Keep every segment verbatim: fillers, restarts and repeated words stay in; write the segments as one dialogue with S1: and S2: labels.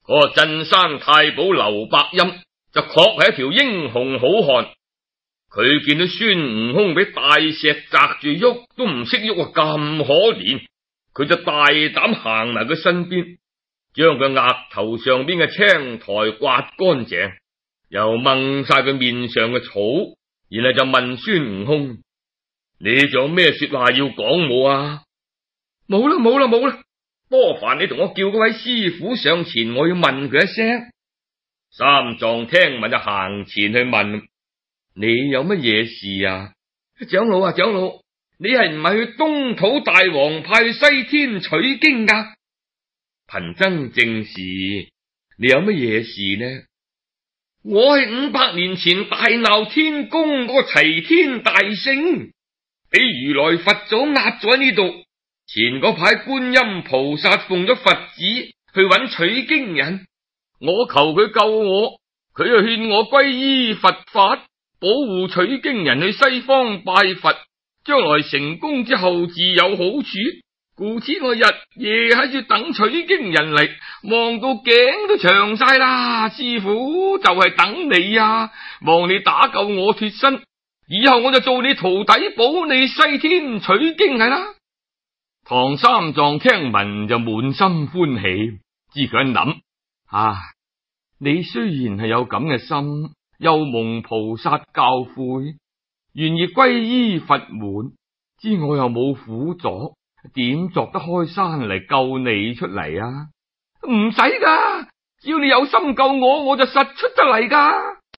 S1: 嗰個鎮山太保劉伯溫就確係一條英雄好漢。佢見到孫悟空俾大石砸住喐都唔識喐啊，咁可憐，佢就大膽行埋佢身邊，將佢額頭上邊嘅青苔刮乾淨，又掹晒佢面上嘅草，然後就問孫悟空：你仲有咩說話要講冇啊？冇啦冇啦冇啦，多煩你同我叫嗰位師傅上前，我要問佢一聲。三藏聽聞就行前去問：你有乜嘢事啊？長老啊長老，你係唔係去東土大王派去西天取經噶？貧僧正是，你有乜嘢事呢？我係五百年前大鬧天宮嗰個齊天大聖，俾如來佛祖壓咗喺呢度。前嗰排觀音菩薩奉咗佛旨去揾取經人，我求佢救我，佢又勸我歸依佛法，保護取經人去西方拜佛，將來成功之後自有好處。故此我日夜喺住等取經人嚟，望到頸都長晒啦。師傅就係等你啊，望你打救我脫身，以後我就做你徒弟，保你西天取經係啦。唐三藏聽聞就滿心歡喜，知佢一諗啊，你雖然係有咁嘅心，又蒙菩薩教誨，願意歸依佛門，知我又冇苦阻，點作得開山嚟救你出嚟啊？唔使噶，只要你有心救我，我就實出得嚟噶。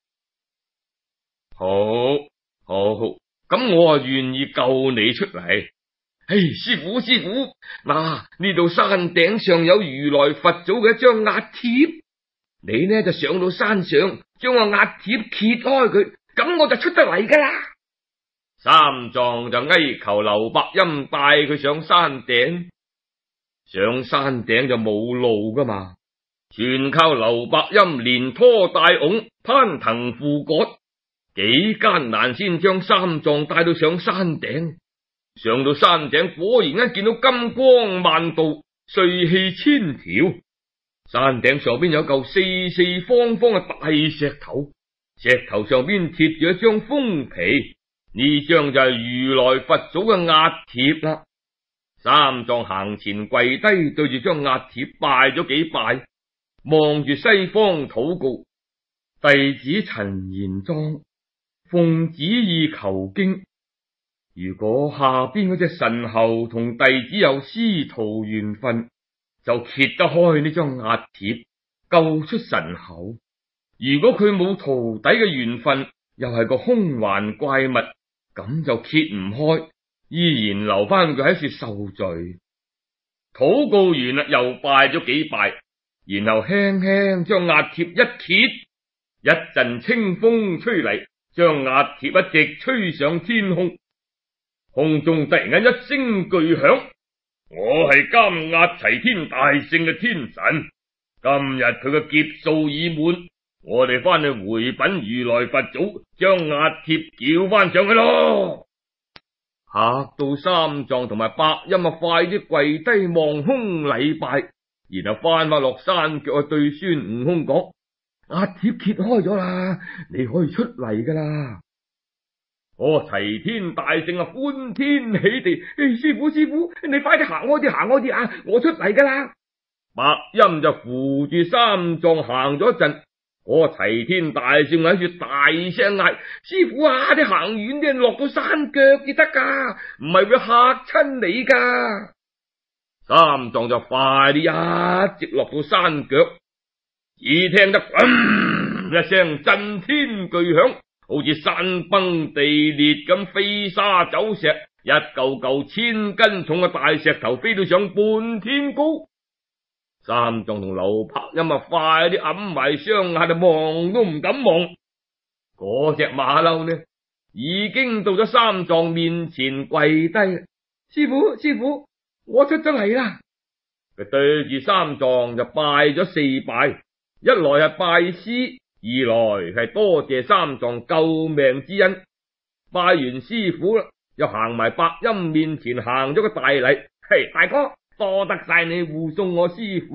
S1: 好，好，咁我啊願意救你出嚟。唉，師傅師傅，嗱，呢度山頂上有如來佛祖嘅一張壓帖，你呢就上到山上，將個壓帖揭開佢，咁我就出得嚟噶啦。三藏就哀求劉伯溫帶佢上山頂，上山頂就冇路噶嘛，全靠劉伯溫連拖帶擁，攀藤附葛，幾艱難先將三藏帶到上山頂。上到山頂，果然間見到金光萬道，瑞氣千條。山頂上邊有嚿四四方方嘅大石頭，石頭上邊貼住一張封皮，呢張就係如來佛祖嘅壓帖啦。三藏行前跪低，對住張壓帖拜咗幾拜，望住西方禱告：弟子陳延莊奉旨意求經。如果下邊嗰隻神猴同弟子有師徒緣分，就揭得開呢張壓帖，救出神猴；如果佢冇徒弟嘅緣分，又係個凶頑怪物，咁就揭唔開，依然留翻佢喺處受罪。禱告完啦，又拜咗幾拜，然後輕輕將壓帖一揭，一陣清風吹嚟，將壓帖一直吹上天空。空中突然間一聲巨響，我係監壓齊天大聖嘅天神，今日佢嘅劫數已滿，我哋翻去回稟如來佛祖，將壓帖繳翻上去咯。嚇到三藏同埋伯音啊，快啲跪低望空禮拜，然後翻返落山腳去對孫悟空講：壓帖揭開咗啦，你可以出嚟噶啦。哦，齊天大聖啊，歡天喜地，哎，師傅師傅，你快啲行開啲，行開啲啊，我出嚟噶啦。伯音就扶住三藏行咗一陣，嗰個齊天大聖喺處大聲嗌：師傅啊，你行遠啲，落到山腳至得噶，唔係會嚇親你噶。三藏就快啲一直落到山腳，只聽得砰一聲震天巨響，好似山崩地裂咁，飛沙走石，一嚿嚿千斤重嘅大石頭飛到上半天高。三藏同劉伯音啊，快啲揞埋雙眼，就望都唔敢望。嗰隻馬騮呢，已經到咗三藏面前跪低。師傅師傅，我出咗嚟啦。佢對住三藏就拜咗四拜，一來係拜師，二來係多謝三藏救命之恩。拜完師傅啦，又行埋伯音面前行咗個大禮。嘿，大哥，多得晒你護送我師傅，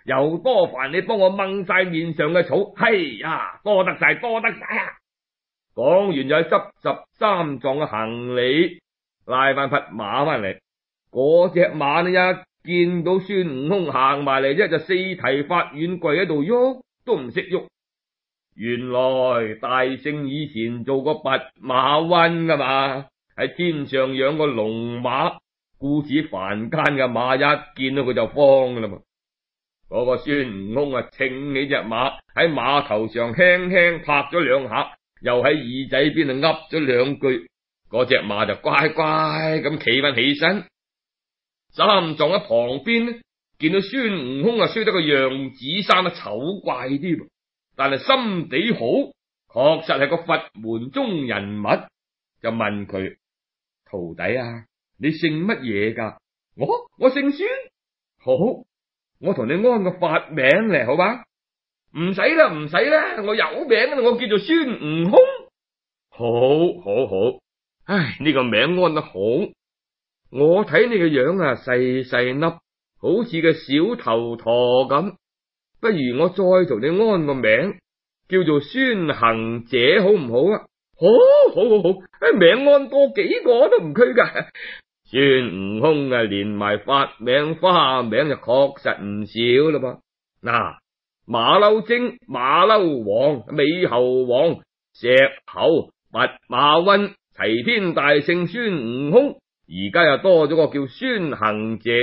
S1: 又多煩你幫我掹晒面上嘅草。哎呀，多得晒，多得晒啊！講完就去執拾三藏嘅行李，拉翻匹馬翻嚟。嗰隻馬呢，一見到孫悟空行埋嚟，一就四蹄發軟跪喺度，喐都唔識喐。原來大聖以前做過弼馬溫噶嘛，喺天上養個龍馬，故此凡間嘅馬一見到佢就慌噶啦嘛。嗰個孫悟空啊，稱起隻馬喺馬頭上輕輕拍咗兩下，又喺耳仔邊啊噏咗兩句，嗰隻馬就乖乖咁企翻起身。三藏喺旁邊呢，見到孫悟空啊，衰得個樣子生得醜怪啲，但係心地好，確實係個佛門中人物，就問佢：徒弟啊，你姓乜嘢噶？我我姓孫。好，我同你安個法名嚟，好吧？唔使啦，唔使啦，我有名啦，我叫做孫悟空。好，好，好。唉，呢個名安得好。我睇你個樣啊，細細粒，好似個小頭陀咁。不如我再同你安個名，叫做孫行者，好唔好啊？好，好，好，好。唉，名安多幾個都唔拘噶。孫悟空啊，連埋法名花名就確實唔少啦噃。嗱，馬騮精、馬騮王、美猴王、石猴、弼馬溫、齊天大聖孫悟空，而家又多咗個叫孫行者。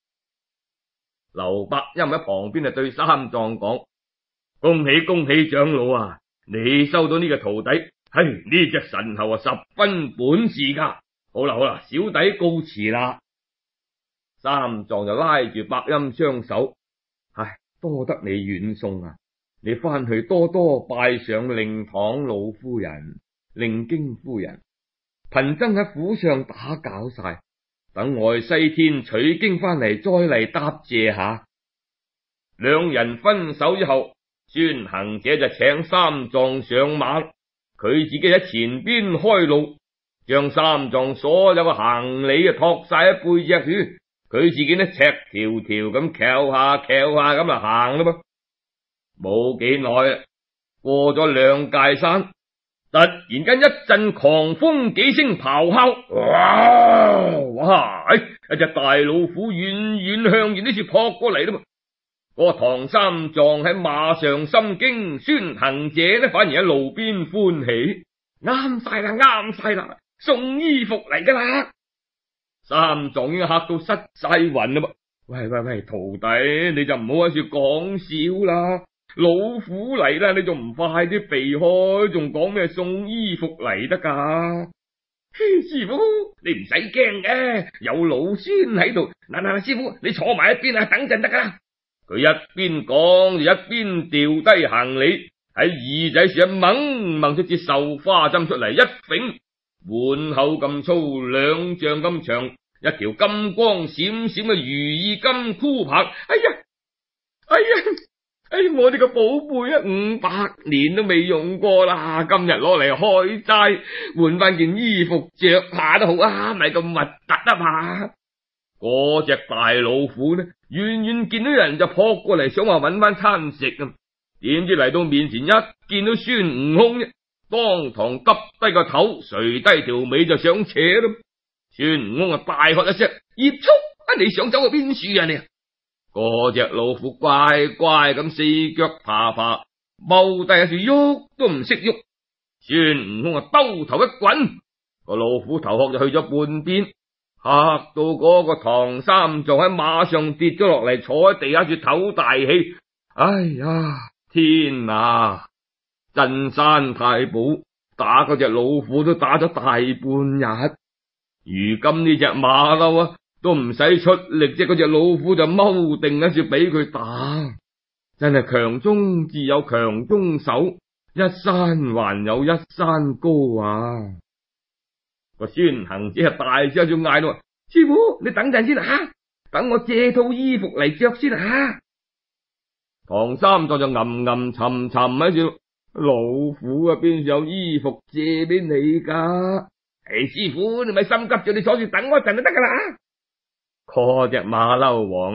S1: 劉伯音喺旁邊就對三藏講：恭喜恭喜長老啊！你收到呢個徒弟，唉，呢隻神猴啊，十分本事噶。好啦好啦，小弟告辭啦。三藏就拉住伯音雙手：唉，多得你遠送啊！你翻去多多拜上令堂老夫人、令經夫人。貧僧喺府上打攪晒，等外西天取經翻嚟再嚟答謝下。兩人分手之後，孫行者就請三藏上馬，佢自己喺前邊開路，將三藏所有嘅行李啊托晒喺背脊處，佢自己呢赤條條咁翹下翹下咁啊行啦噃。冇幾耐，過咗兩界山，突然間一陣狂風，幾聲咆哮，哇哇！哎，一隻大老虎遠遠向住呢處撲過嚟啦嘛。嗰個唐三藏喺馬上心驚，孫行者呢反而喺路邊歡喜，啱晒啦，啱晒啦，送衣服嚟噶啦。三藏已經嚇到失晒魂啦噃。喂喂喂，徒弟你就唔好喺處講笑啦。老虎嚟啦，你仲唔快啲避開？仲講咩送衣服嚟得噶？師傅，你唔使驚嘅，有老孫喺度。嗱嗱，師傅你坐埋一邊啊，等陣得噶啦。佢一邊講就一邊掉低行李，喺耳仔處一掹掹出支繡花針出嚟，一揈，碗口咁粗，兩丈咁長，一條金光閃閃嘅如意金箍帕。哎呀，哎呀！哎，我哋個寶貝啊，五百年都未用過啦，今日攞嚟開齋，換翻件衣服着下都好啊，咪咁核突啊嘛！嗰隻大老虎呢，遠遠見到人就撲過嚟，想話搵翻餐食啊，點知嚟到面前一見到孫悟空呢，當堂耷低個頭，垂低條尾就想扯咯。孫悟空啊，大喝一聲：葉畜啊，你想走去邊處啊你？嗰隻老虎乖乖咁四腳爬爬，踎低喺處喐都唔識喐。孫悟空啊，兜頭一滾，個老虎頭殼就去咗半邊，嚇到嗰個唐三藏喺馬上跌咗落嚟，坐喺地下處唞大氣。哎呀，天啊！鎮山太保打嗰隻老虎都打咗大半日，如今呢隻馬騮啊都唔使出力啫，嗰隻老虎就踎定喺處俾佢打，真係強中自有強中手，一山還有一山高啊！個孫行者大聲就嗌到：師傅，你等陣先啊，等我借套衣服嚟着先啊！唐三藏就吟吟沉沉喺處，老虎啊邊有衣服借俾你噶？誒、哎，師傅你咪心急住，你坐住等我一陣就得噶啦。嗰隻馬騮王啊，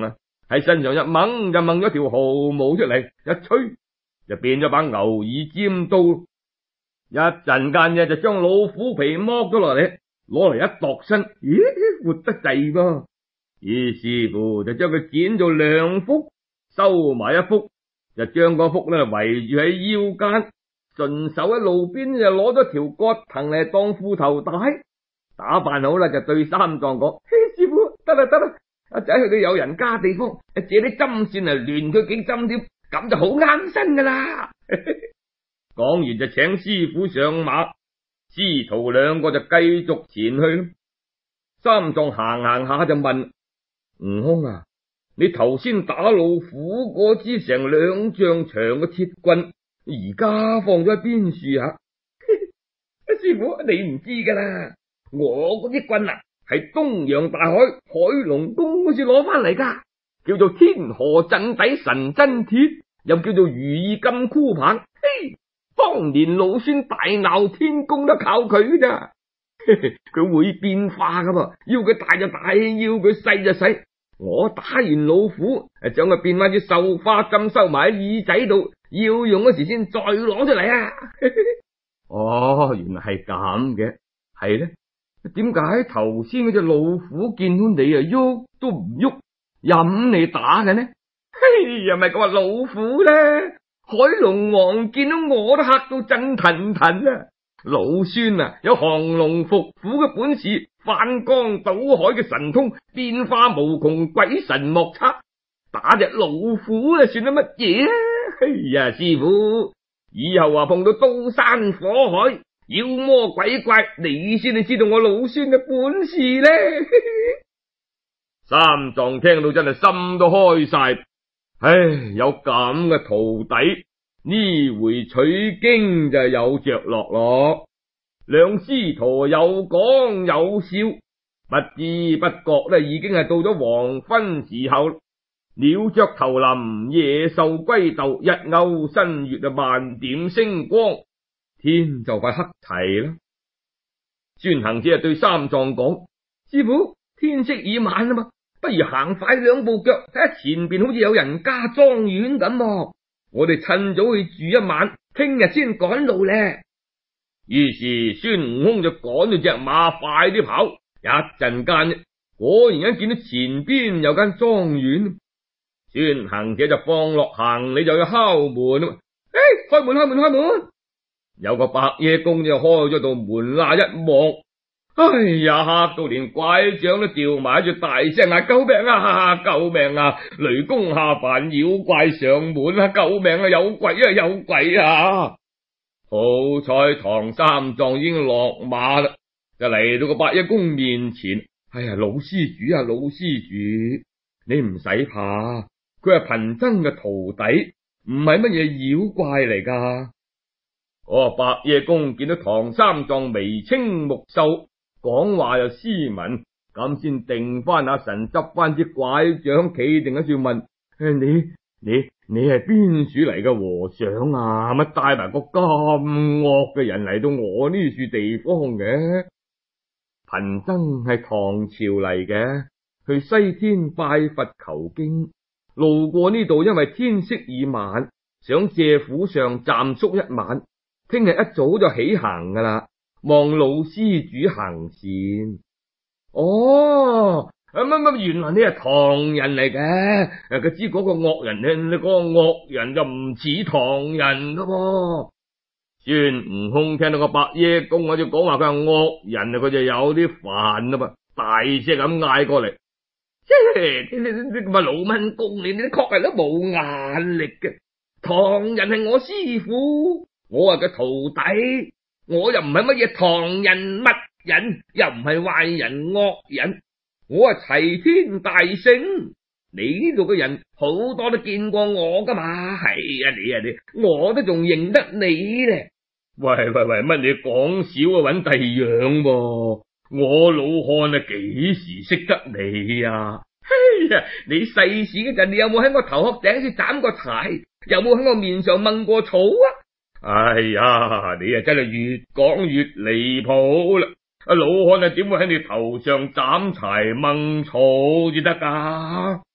S1: 喺身上一掹就掹咗條毫毛出嚟，一吹就變咗把牛耳尖刀。一陣間嘅就將老虎皮剝咗落嚟，攞嚟一度身，咦，活得滯噃。於是乎就將佢剪做兩幅，收埋一幅，就將嗰幅咧圍住喺腰間，順手喺路邊就攞咗條葛藤嚟當褲頭帶。打扮好啦，就對三藏講：嘿，師傅，得啦得啦，阿仔去到有人家地方，借啲針線嚟亂佢幾針添，咁就好啱身噶啦。講完就請師傅上馬，師徒兩個就繼續前去。三藏行行下就問悟空啊，你頭先打老虎嗰支成兩丈長嘅鐵棍，而家放咗喺邊處啊？師傅，你唔知噶啦，我嗰啲棍啊係東洋大海海龍宮嗰處攞翻嚟噶，叫做天河鎮底神真鐵，又叫做如意金箍棒。嘿，當年老孫大鬧天宮都靠佢咋。佢會變化噶噃，要佢大就大，要佢細就細。我打完老虎，將佢變翻啲繡花針收埋喺耳仔度，要用嗰時先再攞出嚟啊！哦，原來係咁嘅，係咧？點解頭先嗰隻老虎見到你啊喐都唔喐，任你打嘅呢？嘿，又咪講話老虎咧？海龍王見到我都嚇到震騰騰啊！老孫啊，有降龍伏虎嘅本事，翻江倒海嘅神通，變化無窮，鬼神莫測。打隻老虎啊，算得乜嘢啊？哎呀，師傅，以後話碰到刀山火海、妖魔鬼怪，你先至知道我老孫嘅本事咧。三藏聽到真係心都開晒，唉，有咁嘅徒弟，呢回取經就有着落咯。兩師徒有講有笑，不知不覺咧已經係到咗黃昏時候，鳥雀投林，野獸歸竇，日勾新月啊，萬點星光，天就快黑齊啦。孫行者啊對三藏講：師傅，天色已晚啊嘛，不如行快兩步腳，睇下前邊好似有人家莊園咁，我哋趁早去住一晚，聽日先趕路咧。於是孫悟空就趕住隻馬快啲跑，一陣間果然間見到前邊有間莊園。孫行者就放落行李就要敲門，誒，開門開門開門！有個白夜公就開咗道門罅，一望，哎呀，嚇到連拐杖都掉埋，住大聲啊！救命啊！救命啊！雷公下凡，妖怪上門啊！救命啊！有鬼啊！有鬼啊！好彩唐三藏已經落馬啦，就嚟到個白夜公面前。哎呀，老施主啊，老施主，你唔使怕，佢係貧僧嘅徒弟，唔係乜嘢妖怪嚟噶。哦，白夜公見到唐三藏眉清目秀，講話又斯文，咁先定翻下神，執翻支拐杖，企定喺處問：誒，你你你係邊處嚟嘅和尚啊？乜帶埋個咁惡嘅人嚟到我呢處地方嘅？貧僧係唐朝嚟嘅，去西天拜佛求經，路過呢度，因為天色已晚，想借府上暫宿一晚，聽日一早就起行噶啦，望老施主行善。哦，乜乜，原來你係唐人嚟嘅。誒，佢知嗰個惡人咧，你嗰個惡人就唔似唐人噶噃。孫悟空聽到個白夜公我就講話佢係惡人啊，佢就有啲煩啦噃，大聲咁嗌過嚟：你你你咁啊老蚊公，你你確係都冇眼力嘅。唐人係我師傅，我係個徒弟，我又唔係乜嘢唐人乜人，又唔係壞人惡人，我係齊天大聖。你呢度嘅人好多都見過我噶嘛？係啊，你啊你，我都仲認得你咧。喂喂喂，乜你講少啊？搵第樣噃，我老漢啊幾時識得你啊？嘿呀，你細時嗰陣，你有冇喺我頭殼頂先斬過柴？有冇喺我面上掹過草啊？哎呀，你啊真係越講越離譜啦！阿老漢啊，點會喺你頭上斬柴掹草至得噶？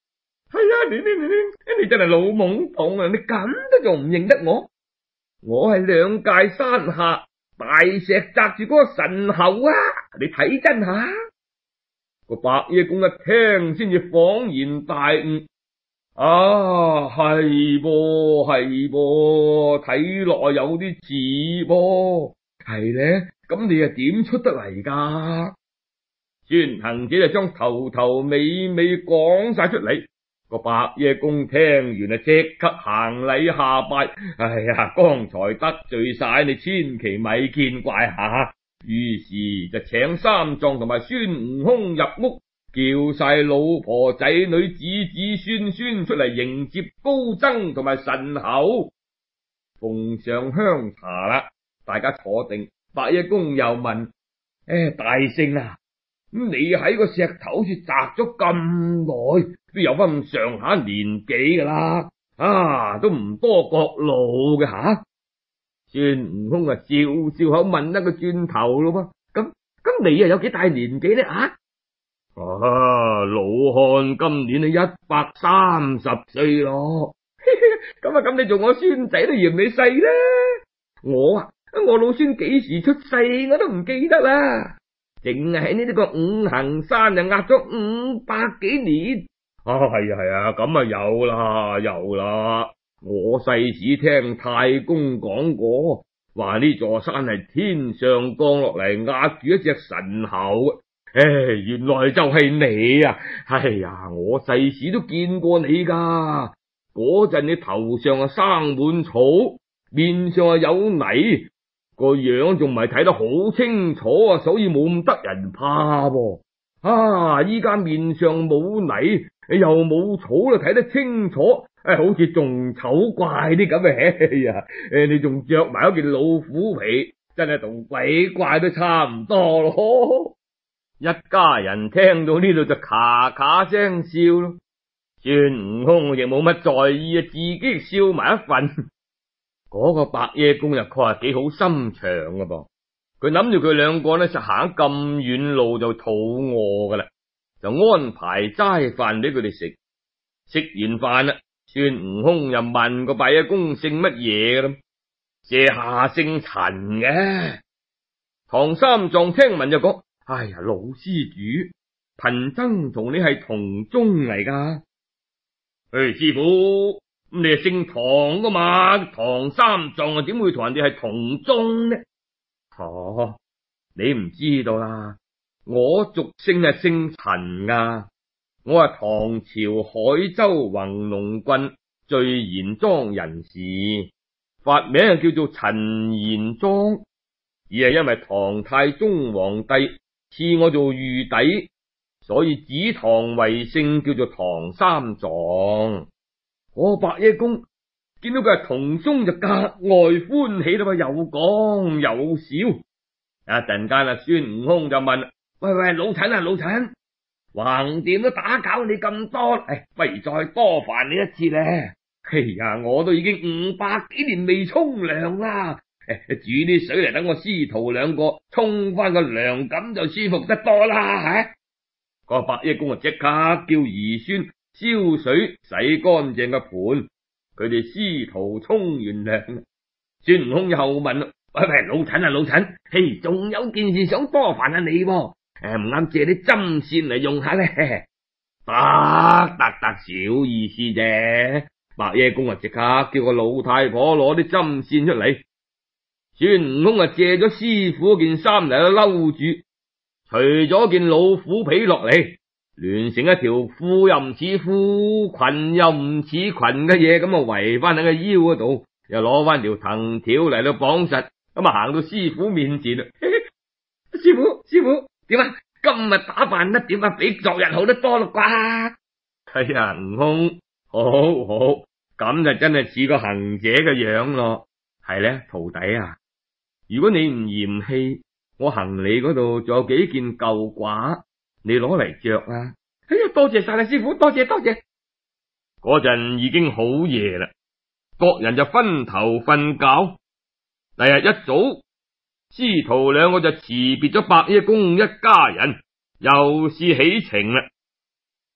S1: 係啊，你你你你你真係老懵懂啊！你咁都仲唔認得我？我係兩界山下大石砸住嗰個神猴啊！你睇真下。個白夜公一聽先至恍然大悟，啊，係噃係噃，睇落有啲似噃，係咧，咁你又點出得嚟噶？孫行者就將頭頭尾尾講晒出嚟。個白夜公聽完啊，即刻行禮下拜。哎呀，剛才得罪晒你，千祈咪見怪下。於是就請三藏同埋孫悟空入屋，叫晒老婆仔女子子孫孫出嚟迎接高僧同埋神猴，奉上香茶啦。大家坐定。白夜公又問：誒，大聖啊，咁你喺個石頭好似砸咗咁耐，都有翻咁上下年紀噶啦，啊，都唔多覺老嘅吓。孫悟空啊，笑笑口問一個轉頭咯噃，咁咁你又有幾大年紀呢？啊，啊，老漢今年啊一百三十歲咯。咁啊，咁你做我孫仔都嫌你細啦。我啊，我老孫幾時出世我都唔記得啦。淨係喺呢個五行山就壓咗五百幾年。啊，係啊係啊，咁啊有啦有啦。我細時聽太公講過，話呢座山係天上降落嚟壓住一隻神猴。誒，原來就係你啊！哎呀，我細時都見過你噶。嗰陣你頭上啊生滿草，面上啊有泥，個樣仲唔係睇得好清楚啊，所以冇咁得人怕噃。啊，依家面上冇泥又冇草啦，睇得清楚，誒、哎，好似仲醜怪啲咁嘅。哎呀，誒，你仲着埋一件老虎皮，真係同鬼怪都差唔多咯。一家人聽到呢度就咔咔聲笑咯。孫悟空亦冇乜在意啊，自己笑埋一份。嗰個白夜公又確係幾好心腸噶噃，佢諗住佢兩個呢就行咁遠路就肚餓噶啦，就安排齋飯俾佢哋食。食完飯啦，孫悟空又問個白夜公姓乜嘢噶啦，這下姓陳嘅。唐三藏聽聞就講：哎呀，老施主，貧僧同你係同宗嚟噶。誒，師傅，咁你係姓唐噶嘛？唐三藏啊，點會同人哋係同宗呢？哦，你唔知道啦，我俗姓係姓陳噶，我係唐朝海州弘龍郡聚賢莊人士，法名係叫做陳賢莊，而係因為唐太宗皇帝賜我做御弟，所以指唐為姓，叫做唐三藏。我白夜公見到佢係同宗就格外歡喜啦嘛，又講又笑。一陣間啊，孫悟空就問：喂喂，老陳啊老陳，橫掂都打攪你咁多，誒，不如再多煩你一次咧。哎呀，我都已經五百幾年未沖涼啦，誒，煮啲水嚟等我師徒兩個沖翻個涼，咁就舒服得多啦。吓、啊，個白夜公啊，即刻叫兒孫燒水洗乾淨個盤，佢哋師徒沖完涼。孫悟空又問：喂喂，老陳啊老陳，嘿，仲有件事想多煩下你，誒，唔啱借啲針線嚟用下咧？得得得，小意思啫。白夜公啊，即刻叫個老太婆攞啲針線出嚟。孫悟空啊，借咗師傅件衫嚟褸住，除咗件老虎皮落嚟，聯成一條褲又唔似褲，裙又唔似裙嘅嘢，咁啊圍翻喺個腰嗰度，又攞翻條藤條嚟到綁實，咁啊行到師傅面前啦。師傅師傅，點啊？今日打扮得點啊？比昨日好得多啦啩？係啊，悟空，好好，咁就真係似個行者嘅樣咯。係咧，徒弟啊，如果你唔嫌棄，我行李嗰度仲有幾件舊褂，你攞嚟着啊！哎呀，多謝晒啦，師傅，多謝多謝。嗰陣已經好夜啦，各人就分頭瞓覺。第日一早，師徒兩個就辭別咗白夜公一家人，又是起程啦。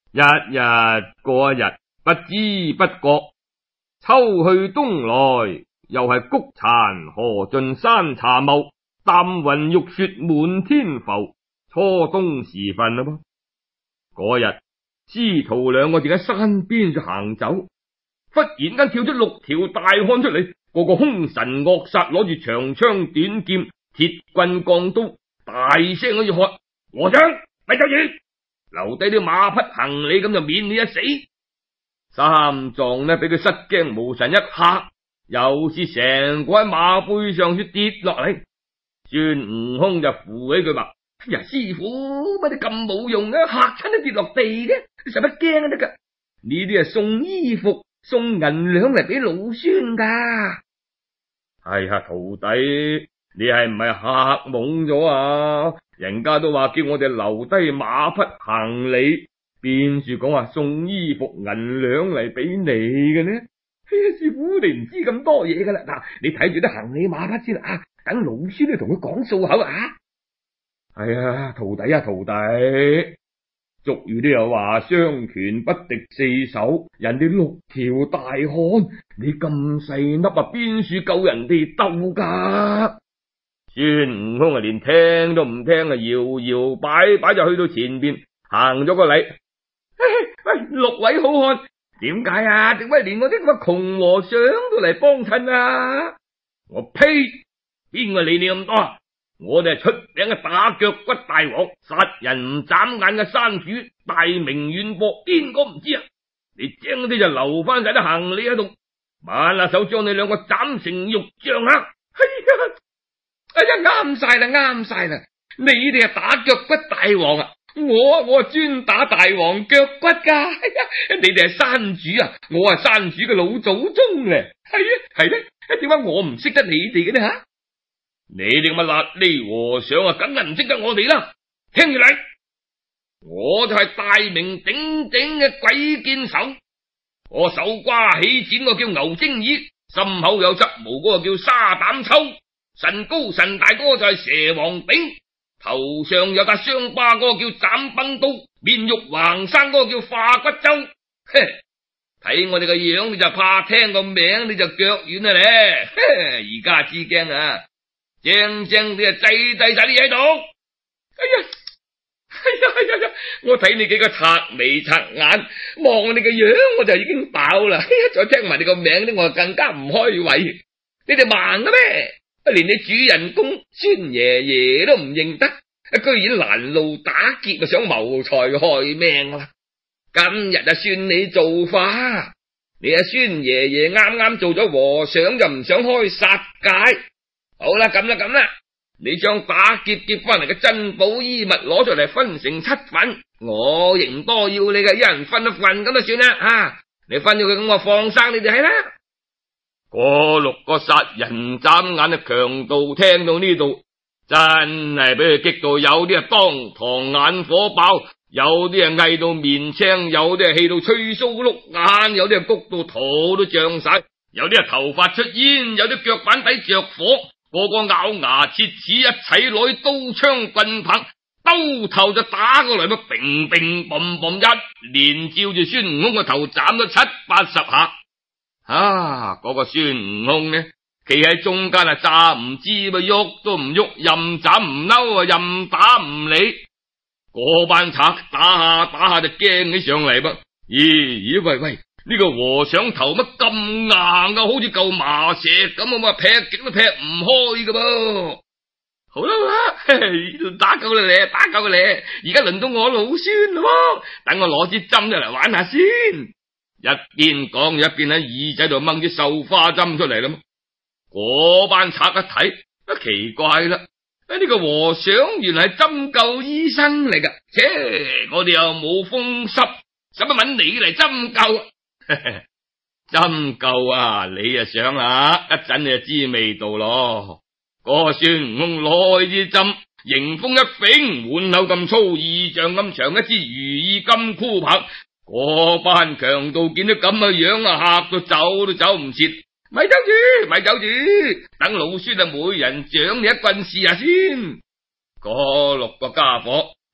S1: 一日過一日，不知不覺，秋去冬來，又係谷殘河盡山茶茂，淡雲玉雪滿天浮。初冬時分啦噃，嗰日師徒兩個正喺山邊就行走，忽然間跳出六條大漢出嚟，個個兇神惡煞，攞住長槍短劍、鐵棍鋼刀，大聲咁要喝：和尚咪走住，留低啲馬匹行李，咁就免你一死。三藏呢，俾佢失驚無神一嚇，又是成個喺馬背上血跌落嚟。孫悟空就扶起佢話：哎呀，師傅，乜你咁冇用啊，嚇親都跌落地嘅，你使乜驚啊得噶？呢啲係送衣服、送銀兩嚟俾老孫噶。係呀，徒弟，你係唔係嚇懵咗啊？人家都話叫我哋留低馬匹行李，邊處講話送衣服銀兩嚟俾你嘅呢？哎呀，師傅，你唔知咁多嘢噶啦。嗱，你睇住啲行李馬匹先啦，啊，等老孫都同佢講數口啊。係啊，徒弟啊，徒弟，俗語都有話雙拳不敵四手，人哋六條大漢，你咁細粒啊，邊處夠人哋鬥噶？孫悟空啊，連聽都唔聽啊，搖搖擺擺就去到前邊行咗個禮。喂，六位好漢，點解啊？點解連我啲咁嘅窮和尚都嚟幫襯啊？我呸！邊個理你咁多啊？我哋係出名嘅打腳骨大王，殺人唔眨眼嘅山主，大名遠播，邊個唔知啊？你精啲就留翻晒啲行李喺度，晚下手將你兩個斬成肉醬啊！哎呀，哎呀，啱晒啦，啱晒啦！你哋係打腳骨大王啊，我我係專打大王腳骨噶。哎呀，你哋係山主啊，我係山主嘅老祖宗咧。係啊，係咧，點解我唔識得你哋嘅呢吓？你哋咁嘅瘌痢和尚啊，梗係唔識得我哋啦！聽住嚟，我就係大名鼎鼎嘅鬼見首，我手瓜起剪個叫牛精耳，心口有執毛嗰個叫沙膽秋，神高神大嗰個就係蛇王炳，頭上有笪傷疤嗰個叫斬崩刀，面肉橫生嗰個叫化骨洲。嘿，睇我哋個樣你就怕，聽個名你就腳軟啦咧。而家知驚啊！正正你啊制制晒你喺度。哎呀，哎呀，哎呀呀！我睇你幾個賊眉賊眼，望你個樣我就已經飽啦。哎呀，再聽埋你個名咧，我就更加唔開胃。你哋盲嘅咩？連你主人公孫爺爺都唔認得，居然攔路打劫啊，想謀財害命啦！今日就算你造化，你阿孫爺爺啱啱做咗和尚就唔想開殺戒。好啦，咁啦咁啦，你將打劫劫翻嚟嘅珍寶衣物攞出嚟分成七份，我亦唔多要你嘅，一人分一份咁就算啦啊！你分咗佢咁，我放生你哋係啦。嗰六個殺人眨眼嘅強盜聽到呢度，真係俾佢激到有啲啊當堂眼火爆，有啲啊翳到面青，有啲啊氣到吹鬚碌眼，有啲啊谷到肚都脹晒，有啲啊頭髮出煙，有啲腳板底着火。個個咬牙切齒，一齊攞刀槍棍棒，兜頭就打過嚟，乜乒乒乓乓一連照住孫悟空個頭斬咗七八十下。啊！嗰、那個孫悟空呢，企喺中間啊，詐唔知咪喐都唔喐，任斬唔嬲啊，任打唔理。嗰班賊打下打下就驚起上嚟噃。咦咦喂喂！呢個和尚頭乜咁硬噶，好似嚿麻石咁啊！劈極都劈唔開噶噃。好啦好啦，打夠啦你，打夠啦你，而家輪到我老孫咯，等我攞支針出嚟玩下先。一邊講一邊喺耳仔度掹啲繡花針出嚟啦。嗰班賊一睇，都奇怪啦，呢個和尚原來係針灸醫生嚟噶。切，我哋又冇風濕，使乜揾你嚟針灸？針灸啊，你啊想啦，一陣你就知味道咯。嗰個孫悟空攞起支針，迎風一揈，碗口咁粗，二丈咁長一支如意金箍棒。嗰班強盜見到咁嘅樣啊，嚇到走都走唔切。咪走住，咪走住，等老孫啊，每人掌你一棍試下先。嗰六個家伙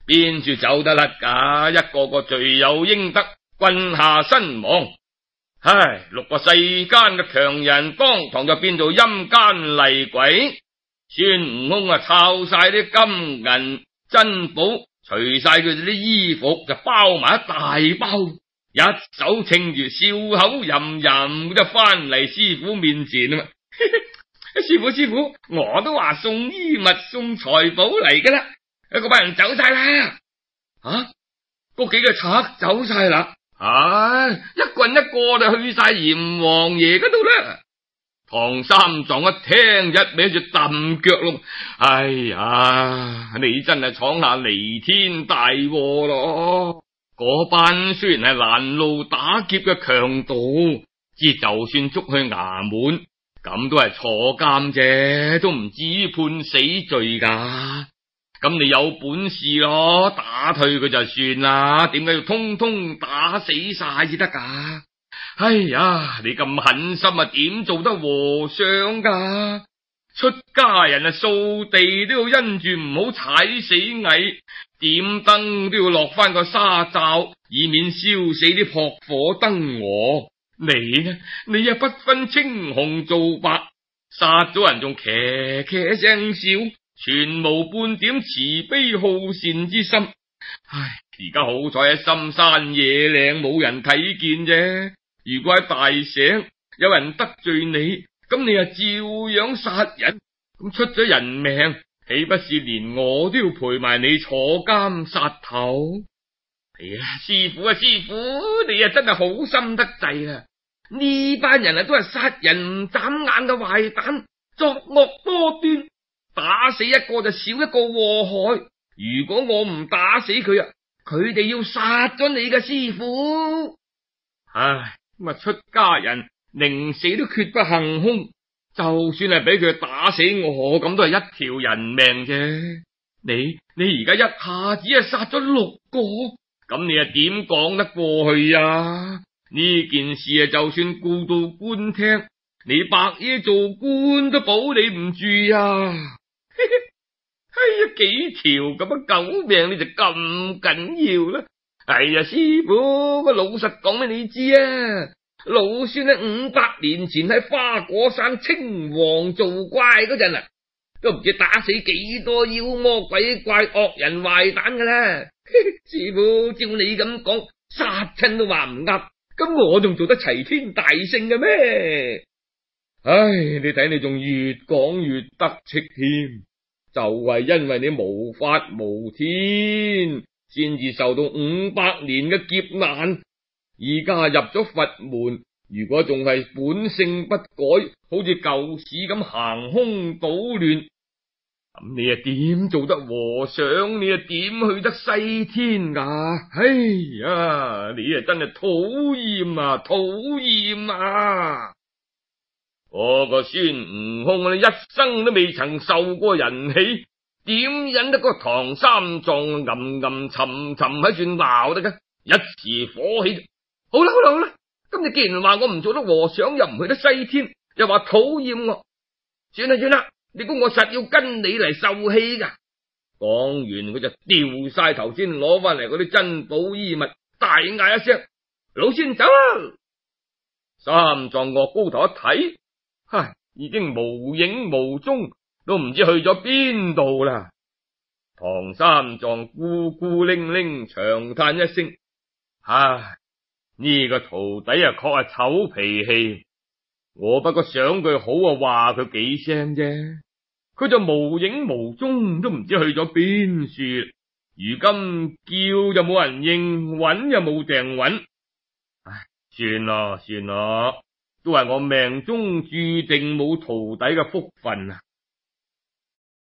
S1: 邊處走得甩噶？一個個罪有應得，棍下身亡。唉，六個世間嘅強人當堂就變做陰間厲鬼。孫悟空啊，抄晒啲金銀珍寶，除晒佢哋啲衣服，就包埋一大包，一手稱住，笑口吟吟就翻嚟師傅面前啊嘛。師傅師傅，我都話送衣物送財寶嚟噶啦，嗰班人走晒啦。啊，嗰幾個賊走晒啦。唉，一棍一個就去晒閻王爺嗰度啦。唐三藏一聽一味就揼腳咯。哎呀，你真係闖下彌天大禍咯！嗰班雖然係攔路打劫嘅強盜，之就算捉去衙門，咁都係坐監啫，都唔至於判死罪噶。咁你有本事咯，打退佢就算啦，點解要通通打死晒至得噶？哎呀，你咁狠心啊，點做得和尚噶？出家人啊，掃地都要因住唔好踩死蟻，點燈都要落翻個沙罩，以免燒死啲撲火燈蛾。你呢？你啊不分青紅皂白，殺咗人仲騎騎聲笑，全無半點慈悲好善之心。唉，而家好彩喺深山野嶺冇人睇見啫。如果喺大城有人得罪你，咁你啊照樣殺人，咁出咗人命，豈不是連我都要陪埋你坐監殺頭？哎呀，師傅啊師傅，你啊真係好心得滯啊！呢班人啊都係殺人唔眨眼嘅壞蛋，作惡多端，打死一個就少一個禍害。如果我唔打死佢啊，佢哋要殺咗你嘅師傅。唉，咁啊出家人寧死都絕不行凶，就算係俾佢打死我，咁都係一條人命啫。你你而家一下子啊殺咗六個，咁你啊點講得過去啊？呢件事啊，就算告到官聽，你白嘢做官都保你唔住啊！哎呀，幾條咁嘅狗命你就咁緊要啦？哎呀，師傅，我老實講俾你知啊，老孫喺五百年前喺花果山稱王做怪嗰陣啊，都唔知打死幾多妖魔鬼怪惡人壞蛋噶啦。師傅，照你咁講，殺親都話唔啱，咁我仲做得齊天大聖嘅咩？唉，你睇你仲越講越得戚添，就係因為你無法無天，先至受到五百年嘅劫難。而家入咗佛門，如果仲係本性不改，好似舊時咁行凶搗亂，咁你啊點做得和尚？你啊點去得西天噶？哎呀，你啊真係討厭啊，討厭啊！嗰個孫悟空，你一生都未曾受過人氣，點忍得個唐三藏吟吟沉沉喺處鬧得噶？一時火氣，好啦好啦好啦，今日既然話我唔做得和尚，又唔去得西天，又話討厭我，算啦算啦，你估我實要跟你嚟受氣噶？講完佢就掉晒頭先攞翻嚟嗰啲珍寶衣物，大嗌一聲：老孫走啊！三藏岳高頭一睇，唉，已經無影無蹤，都唔知去咗邊度啦。唐三藏孤孤零零長嘆一聲：唉，呢個徒弟啊，確係醜脾氣。我不過想佢好啊，話佢幾聲啫，佢就無影無蹤，都唔知去咗邊處。如今叫就冇人應，揾又冇埞揾。唉，算咯算咯，都係我命中注定冇徒弟嘅福分啊！